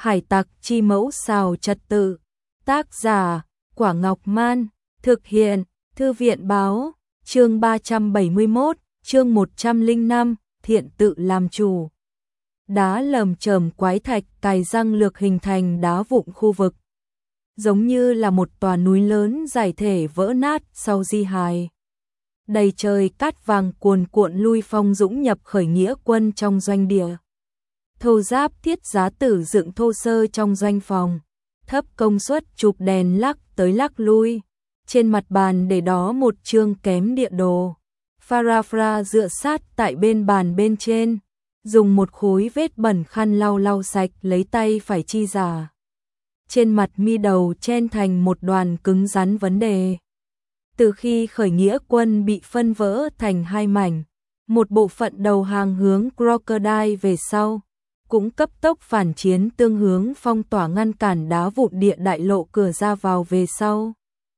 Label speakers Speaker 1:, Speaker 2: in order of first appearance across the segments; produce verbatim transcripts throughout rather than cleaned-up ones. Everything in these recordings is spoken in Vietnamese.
Speaker 1: Hải tặc chi mẫu xào trật tự. Tác giả, Quả Ngọc Man. Thực hiện, Thư viện báo. Chương ba trăm bảy mươi mốt, chương một trăm lẻ năm, thiện tự làm chủ. Đá lởm chởm quái thạch cài răng lược hình thành đá vụn khu vực. Giống như là một tòa núi lớn giải thể vỡ nát sau di hài. Đầy trời cát vàng cuồn cuộn lui phong dũng nhập khởi nghĩa quân trong doanh địa. Thô giáp thiết giá tử dựng thô sơ trong doanh phòng. Thấp công suất chụp đèn lắc tới lắc lui. Trên mặt bàn để đó một chương kém địa đồ. Farafra dựa sát tại bên bàn bên trên. Dùng một khối vết bẩn khăn lau lau sạch lấy tay phải chi giả. Trên mặt mi đầu chen thành một đoàn cứng rắn vấn đề. Từ khi khởi nghĩa quân bị phân vỡ thành hai mảnh, một bộ phận đầu hàng hướng Crocodile về sau, cũng cấp tốc phản chiến tương hướng phong tỏa ngăn cản đá vụn địa đại lộ cửa ra vào về sau.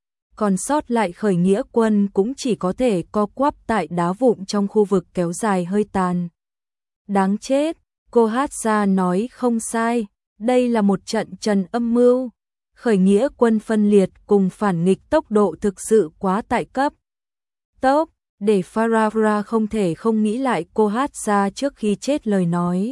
Speaker 1: Còn sót lại khởi nghĩa quân cũng chỉ có thể co quắp tại đá vụn trong khu vực kéo dài hơi tàn. Đáng chết, cô hát ra nói không sai, đây là một trận trần âm mưu. Khởi nghĩa quân phân liệt cùng phản nghịch tốc độ thực sự quá tại cấp. Tốc, để Farafra không thể không nghĩ lại cô hát ra trước khi chết lời nói.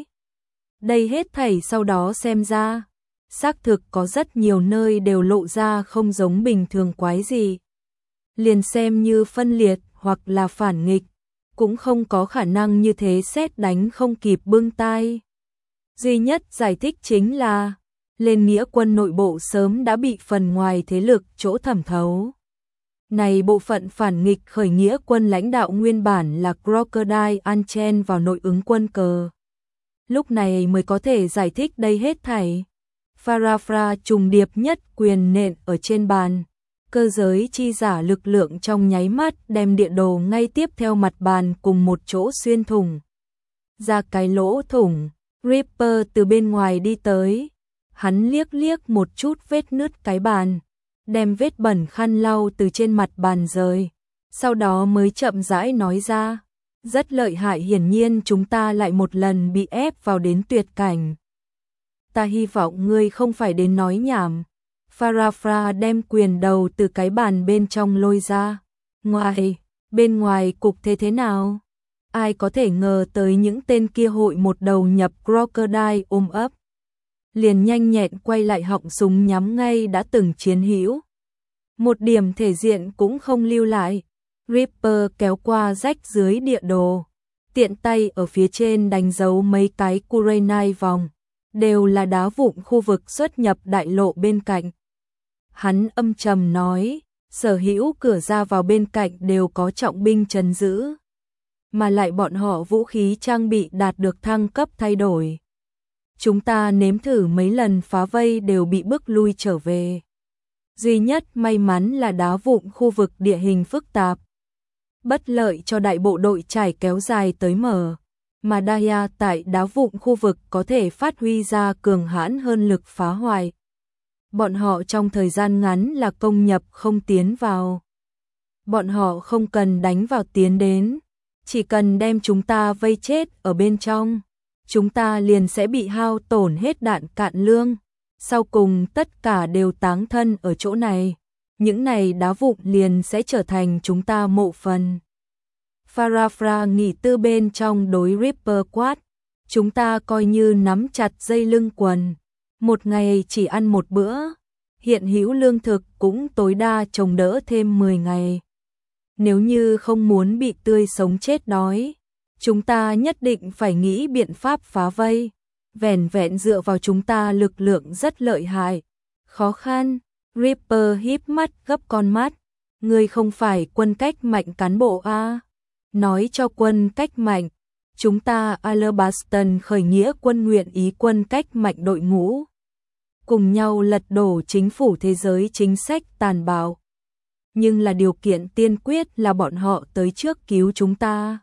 Speaker 1: Đây hết thảy sau đó xem ra, xác thực có rất nhiều nơi đều lộ ra không giống bình thường quái gì. Liền xem như phân liệt hoặc là phản nghịch, cũng không có khả năng như thế sét đánh không kịp bưng tai. Duy nhất giải thích chính là, lên nghĩa quân nội bộ sớm đã bị phần ngoài thế lực chỗ thẩm thấu. Này bộ phận phản nghịch khởi nghĩa quân lãnh đạo nguyên bản là Crocodile ăn chen vào nội ứng quân cờ. Lúc này mới có thể giải thích đây hết thảy. Farafra trùng điệp nhất quyền nện ở trên bàn. Cơ giới chi giả lực lượng trong nháy mắt đem địa đồ ngay tiếp theo mặt bàn cùng một chỗ xuyên thủng. Ra cái lỗ thủng, Ripper từ bên ngoài đi tới. Hắn liếc liếc một chút vết nứt cái bàn, đem vết bẩn khăn lau từ trên mặt bàn rời. Sau đó mới chậm rãi nói ra, rất lợi hại, hiển nhiên chúng ta lại một lần bị ép vào đến tuyệt cảnh. Ta hy vọng ngươi không phải đến nói nhảm. Farafra đem quyền đầu từ cái bàn bên trong lôi ra. Ngoài, bên ngoài cục thế thế nào? Ai có thể ngờ tới những tên kia hội một đầu nhập Crocodile ôm ấp. Liền nhanh nhẹn quay lại họng súng nhắm ngay đã từng chiến hữu. Một điểm thể diện cũng không lưu lại. Ripper kéo qua rách dưới địa đồ. Tiện tay ở phía trên đánh dấu mấy cái Kurenai vòng. Đều là đá vụn khu vực xuất nhập đại lộ bên cạnh. Hắn âm trầm nói, sở hữu cửa ra vào bên cạnh đều có trọng binh trấn giữ. Mà lại bọn họ vũ khí trang bị đạt được thăng cấp thay đổi. Chúng ta nếm thử mấy lần phá vây đều bị bức lui trở về. Duy nhất may mắn là đá vụn khu vực địa hình phức tạp. Bất lợi cho đại bộ đội trải kéo dài tới mở. Mà Daya tại đá vụn khu vực có thể phát huy ra cường hãn hơn lực phá hoại. Bọn họ trong thời gian ngắn là công nhập không tiến vào. Bọn họ không cần đánh vào tiến đến. Chỉ cần đem chúng ta vây chết ở bên trong. Chúng ta liền sẽ bị hao tổn hết đạn cạn lương. Sau cùng tất cả đều táng thân ở chỗ này. Những này đá vụn liền sẽ trở thành chúng ta mộ phần. Farafra nghỉ tư bên trong đối Ripper quát. Chúng ta coi như nắm chặt dây lưng quần. Một ngày chỉ ăn một bữa. Hiện hữu lương thực cũng tối đa trồng đỡ thêm mười ngày. Nếu như không muốn bị tươi sống chết đói, chúng ta nhất định phải nghĩ biện pháp phá vây. Vẻn vẹn dựa vào chúng ta lực lượng rất lợi hại. Khó khăn, Ripper híp mắt gấp con mắt. Ngươi không phải quân cách mạnh cán bộ a? Nói cho quân cách mạnh. Chúng ta Alabaston khởi nghĩa quân nguyện ý quân cách mạnh đội ngũ. Cùng nhau lật đổ chính phủ thế giới chính sách tàn bạo. Nhưng là điều kiện tiên quyết là bọn họ tới trước cứu chúng ta.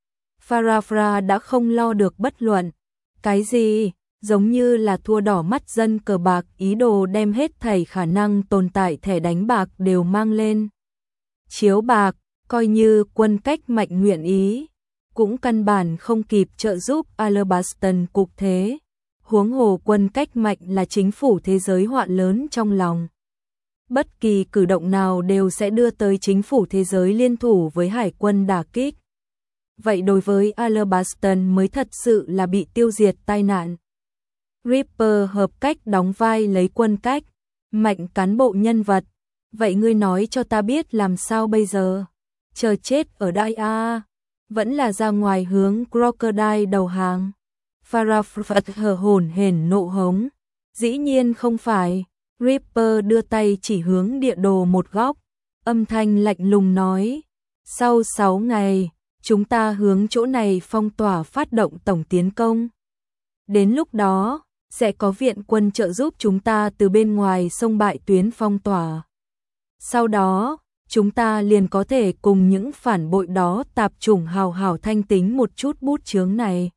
Speaker 1: Farafra đã không lo được bất luận. Cái gì? Giống như là thua đỏ mắt dân cờ bạc, ý đồ đem hết thảy khả năng tồn tại thẻ đánh bạc đều mang lên. Chiếu bạc, coi như quân cách mạnh nguyện ý, cũng căn bản không kịp trợ giúp Alabaston cục thế. Huống hồ quân cách mạnh là chính phủ thế giới hoạn lớn trong lòng. Bất kỳ cử động nào đều sẽ đưa tới chính phủ thế giới liên thủ với hải quân đả kích. Vậy đối với Alabaston mới thật sự là bị tiêu diệt tai nạn. Ripper hợp cách đóng vai lấy quân cách, mạnh cán bộ nhân vật. Vậy ngươi nói cho ta biết làm sao bây giờ? Chờ chết ở đại a, vẫn là ra ngoài hướng Crocodile đầu hàng. Farah hở hổn hển nộ hống. Dĩ nhiên không phải. Ripper đưa tay chỉ hướng địa đồ một góc, âm thanh lạnh lùng nói. Sau sáu ngày, chúng ta hướng chỗ này phong tỏa phát động tổng tiến công. Đến lúc đó, sẽ có viện quân trợ giúp chúng ta từ bên ngoài xông bại tuyến phong tỏa. Sau đó, chúng ta liền có thể cùng những phản bội đó tạp chủng hào hào thanh tính một chút bút chướng này.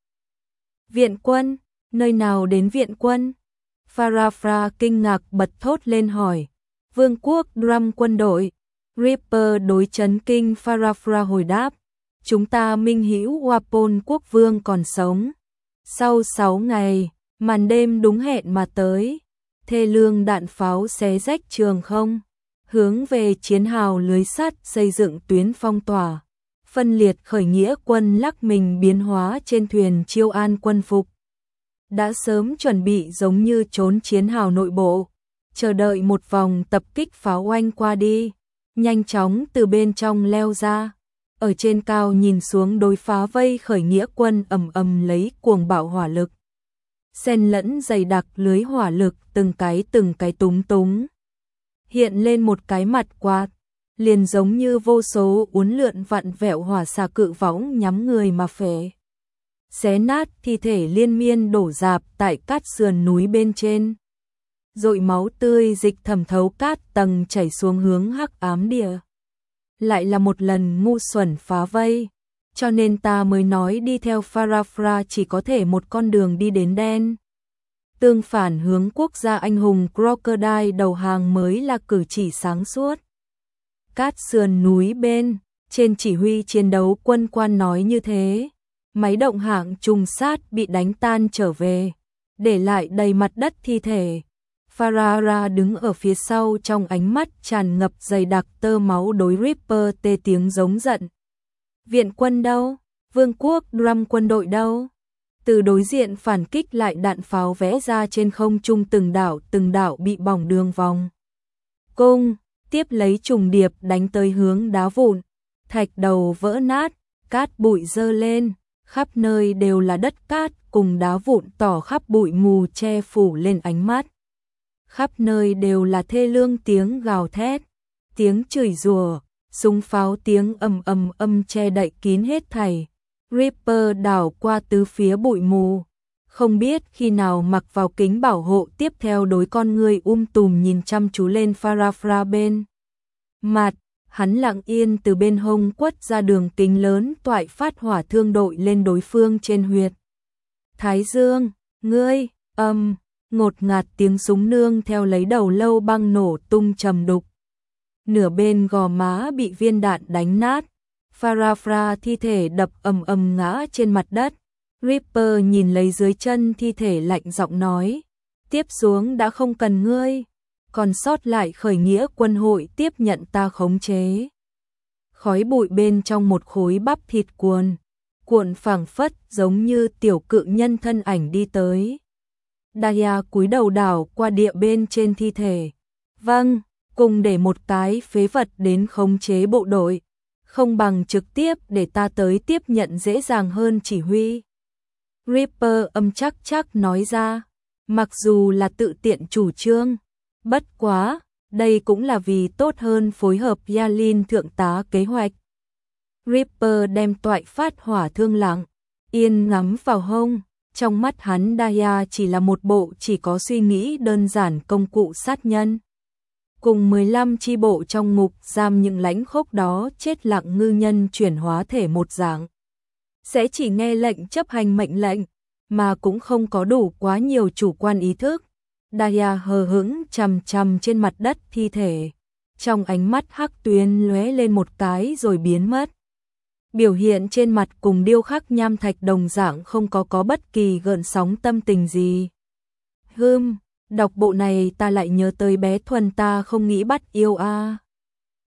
Speaker 1: Viện quân? Nơi nào đến viện quân? Farafra kinh ngạc bật thốt lên hỏi. Vương quốc Drum quân đội. Ripper đối chấn kinh Farafra hồi đáp. Chúng ta minh hữu Wapon quốc vương còn sống. Sau sáu ngày, màn đêm đúng hẹn mà tới. Thê lương đạn pháo xé rách trường không. Hướng về chiến hào lưới sắt xây dựng tuyến phong tỏa. Phân liệt khởi nghĩa quân lắc mình biến hóa trên thuyền chiêu an quân phục. Đã sớm chuẩn bị giống như trốn chiến hào nội bộ, chờ đợi một vòng tập kích pháo oanh qua đi, nhanh chóng từ bên trong leo ra, ở trên cao nhìn xuống đối phá vây khởi nghĩa quân ầm ầm lấy cuồng bạo hỏa lực. Xen lẫn dày đặc lưới hỏa lực từng cái từng cái túng túng. Hiện lên một cái mặt quạt, liền giống như vô số uốn lượn vặn vẹo hỏa xà cự võng nhắm người mà phệ. Xé nát thi thể liên miên đổ rạp tại cát sườn núi bên trên. Dội máu tươi dịch thẩm thấu cát tầng chảy xuống hướng hắc ám địa. Lại là một lần ngu xuẩn phá vây, cho nên ta mới nói đi theo Farafra chỉ có thể một con đường đi đến đen. Tương phản hướng quốc gia anh hùng Crocodile đầu hàng mới là cử chỉ sáng suốt. Cát sườn núi bên, trên chỉ huy chiến đấu quân quan nói như thế. Máy động hạng trùng sát bị đánh tan trở về, để lại đầy mặt đất thi thể. Farara đứng ở phía sau trong ánh mắt tràn ngập dày đặc tơ máu đối Ripper tê tiếng giống giận. Viện quân đâu? Vương quốc Drum quân đội đâu? Từ đối diện phản kích lại đạn pháo vẽ ra trên không trung từng đảo từng đảo bị bỏng đường vòng. Cung, tiếp lấy trùng điệp đánh tới hướng đá vụn, thạch đầu vỡ nát, cát bụi dơ lên. Khắp nơi đều là đất cát cùng đá vụn tỏ khắp bụi mù che phủ lên ánh mắt. Khắp nơi đều là thê lương tiếng gào thét, tiếng chửi rủa, súng pháo tiếng ầm ầm âm che đậy kín hết thảy. Ripper đảo qua tứ phía bụi mù, không biết khi nào mặc vào kính bảo hộ tiếp theo đối con người um tùm nhìn chăm chú lên Farafra bên mặt. Hắn lặng yên từ bên hông quất ra đường kính lớn toại phát hỏa thương đội lên đối phương trên huyệt. Thái Dương, ngươi, âm, ngột ngạt tiếng súng nương theo lấy đầu lâu băng nổ tung trầm đục. Nửa bên gò má bị viên đạn đánh nát, Farafra thi thể đập ầm ầm ngã trên mặt đất. Ripper nhìn lấy dưới chân thi thể lạnh giọng nói, tiếp xuống đã không cần ngươi. Còn sót lại khởi nghĩa quân hội tiếp nhận ta khống chế. Khói bụi bên trong một khối bắp thịt cuồn, cuộn phảng phất giống như tiểu cự nhân thân ảnh đi tới. Daya cúi đầu đảo qua địa bên trên thi thể. Vâng, cùng để một cái phế vật đến khống chế bộ đội, không bằng trực tiếp để ta tới tiếp nhận dễ dàng hơn chỉ huy. Ripper âm chắc chắc nói ra, mặc dù là tự tiện chủ trương. Bất quá, đây cũng là vì tốt hơn phối hợp Yalin thượng tá kế hoạch. Ripper đem toại phát hỏa thương lặng, yên ngắm vào hông, trong mắt hắn Daya chỉ là một bộ chỉ có suy nghĩ đơn giản công cụ sát nhân. Cùng mười lăm chi bộ trong ngục giam những lãnh khốc đó chết lặng ngư nhân chuyển hóa thể một dạng. Sẽ chỉ nghe lệnh chấp hành mệnh lệnh, mà cũng không có đủ quá nhiều chủ quan ý thức. Daya hờ hững chằm chằm trên mặt đất thi thể, trong ánh mắt hắc tuyến lóe lên một cái rồi biến mất. Biểu hiện trên mặt cùng điêu khắc nham thạch đồng dạng không có có bất kỳ gợn sóng tâm tình gì. Hừm, đọc bộ này ta lại nhớ tới bé Thuần, ta không nghĩ bắt yêu a.